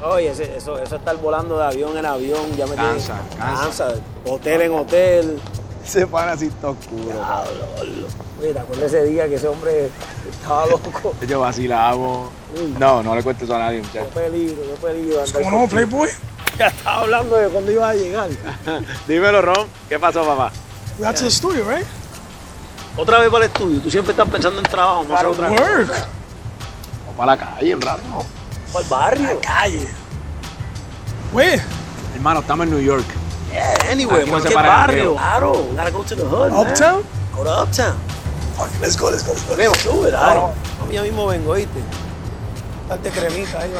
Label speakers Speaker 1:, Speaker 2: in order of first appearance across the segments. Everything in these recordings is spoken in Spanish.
Speaker 1: Oye, eso estar volando de avión en avión, ya me
Speaker 2: Cansa.
Speaker 1: Hotel en hotel.
Speaker 2: Se para así todo oscuro.
Speaker 1: Diablo. Oye, ¿te acuerdas ese día que ese hombre estaba loco?
Speaker 2: Yo vacilamos. No le cuentes eso a nadie, muchachos.
Speaker 1: Qué peligro.
Speaker 3: ¿Cómo no, Playboy?
Speaker 1: Ya estaba hablando de cuándo ibas a llegar.
Speaker 2: Dímelo, Ron. ¿Qué pasó, papá?
Speaker 3: We got to the studio, right?
Speaker 1: Otra vez para el estudio. Tú siempre estás pensando en trabajo, no sé otra vez.
Speaker 3: Work.
Speaker 2: Vamos para la calle un rato.
Speaker 1: Para el barrio.
Speaker 3: Calle. Where?
Speaker 2: Hermano, estamos en New York.
Speaker 1: Yeah, anyway,
Speaker 2: Aquí no se
Speaker 1: ¿qué
Speaker 2: para el
Speaker 1: barrio?
Speaker 2: río.
Speaker 1: Claro, we gotta go to the hood, man.
Speaker 3: Uptown?
Speaker 1: Go to Uptown.
Speaker 3: Okay, let's go.
Speaker 1: Vemos, sube, dale. No, ya mismo vengo, ¿oíste? Darte cremita ahí,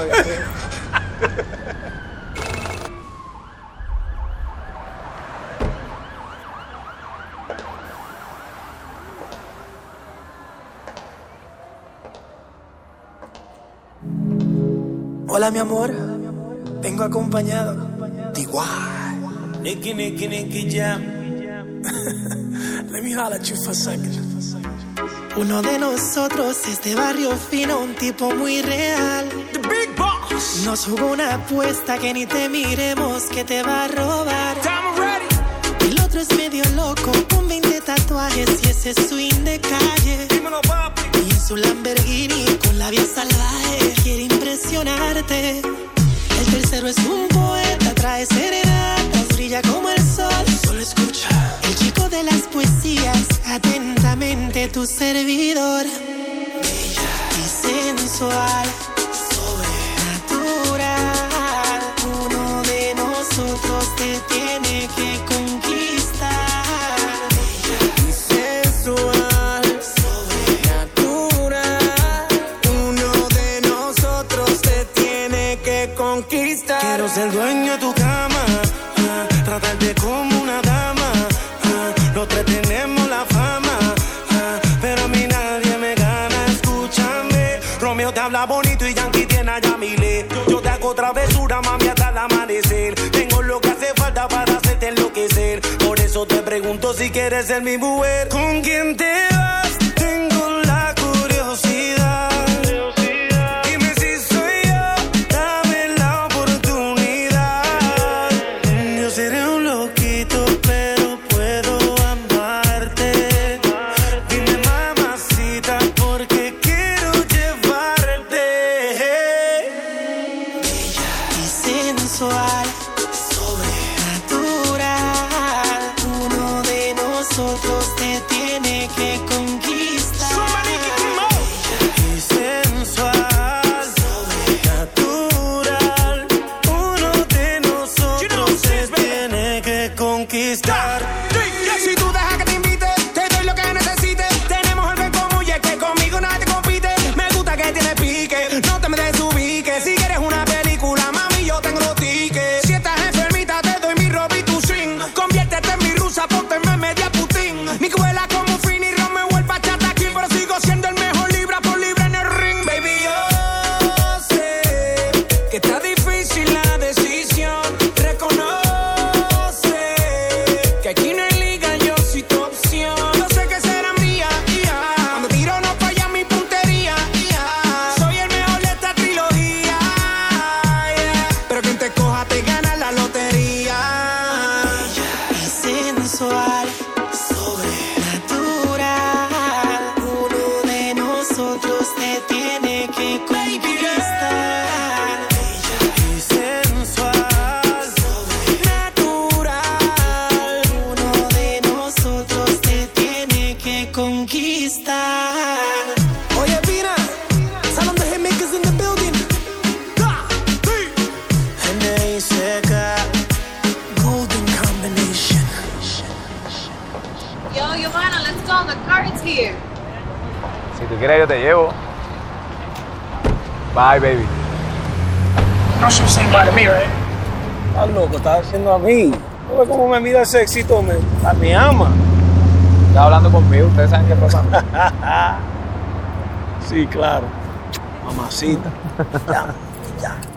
Speaker 3: Hola, mi amor. Vengo acompañado.
Speaker 4: Nicky Jam.
Speaker 3: Let me holler at you for a second.
Speaker 5: Uno de nosotros es de barrio fino, un tipo muy real.
Speaker 4: The Big Boss.
Speaker 5: Nos jugó una apuesta que ni te miremos, que te va a robar.
Speaker 4: Time ready.
Speaker 5: El otro es medio loco, con 20 tatuajes y ese swing de calle.
Speaker 4: Dímelo, papi.
Speaker 5: Y en su Lamborghini con la vía salvaje quiere impresionarte. El tercero es un poeta, trae serenatas, brilla como el sol. Solo escucha. El chico de las poesías, atentamente tu servidor. Bella y sensual, sobrenatural. Uno de nosotros te tiene que conquistar. Bella
Speaker 4: Y sensual.
Speaker 5: sobrenatural.
Speaker 4: Uno de nosotros te tiene que conquistar. Quiero ser dueño de tu cama, tratarte como una dama. Los tres tenemos la fama, pero a mí nadie me gana. Escúchame, Romeo te habla bonito y Yankee tiene a Yamile. Yo te hago travesura, mami, hasta el amanecer. Tengo lo que hace falta para hacerte enloquecer. Por eso te pregunto si quieres ser mi mujer. ¿Con quién te vas? Tengo la curiosidad. Dime si soy yo, dame la oportunidad. Yo seré un loquito, pero puedo amarte. Dime, mamacita, porque quiero llevarte.
Speaker 5: y sensual, sobrenatural. Uno de nosotros te tiene que conquistar.
Speaker 4: Y sensual, natural. Uno de nosotros se tiene que conquistar. Si tú dejas que te invite, te doy lo que necesites. Tenemos algo en común y es que conmigo nadie compite. Me gusta que tienes pique, no te me desubiques. Si quieres una película, mami, yo tengo los tickets. Si estás enfermita, te doy mi robe y tu swing. Conviértete en mi rusa, ponte en media Putin. Mi cuela como Fini, Romeo, el bachata aquí, pero sigo siendo el mejor libra por libra en el ring. Baby, yo sé que está difícil la decisión. Reconoce que aquí no hay liga, yo soy tu opción. Yo sé que será mía, cuando tiro no falla mi puntería, soy el mejor de esta trilogía, pero quien te coja te gana la lotería.
Speaker 5: Y sensual, sobrenatural. Uno de nosotros te tiene que conquistar.
Speaker 4: Y sensual, natural.
Speaker 5: Uno de nosotros te tiene que conquistar.
Speaker 4: Oye, Pina, salón de Hitmakers in the building. Seca.
Speaker 5: Golden combination.
Speaker 6: Yo, Giovanna, let's go. The car is here.
Speaker 2: Si tú quieres, yo te llevo. Bye, baby.
Speaker 3: No should say bye to me, right?
Speaker 1: Estás loco, estás haciendo a mí. ¿No ves cómo me mira ese éxito? Me ama.
Speaker 2: Estás hablando conmigo, ustedes saben qué pasa.
Speaker 1: Sí, claro. Mamacita. Ya.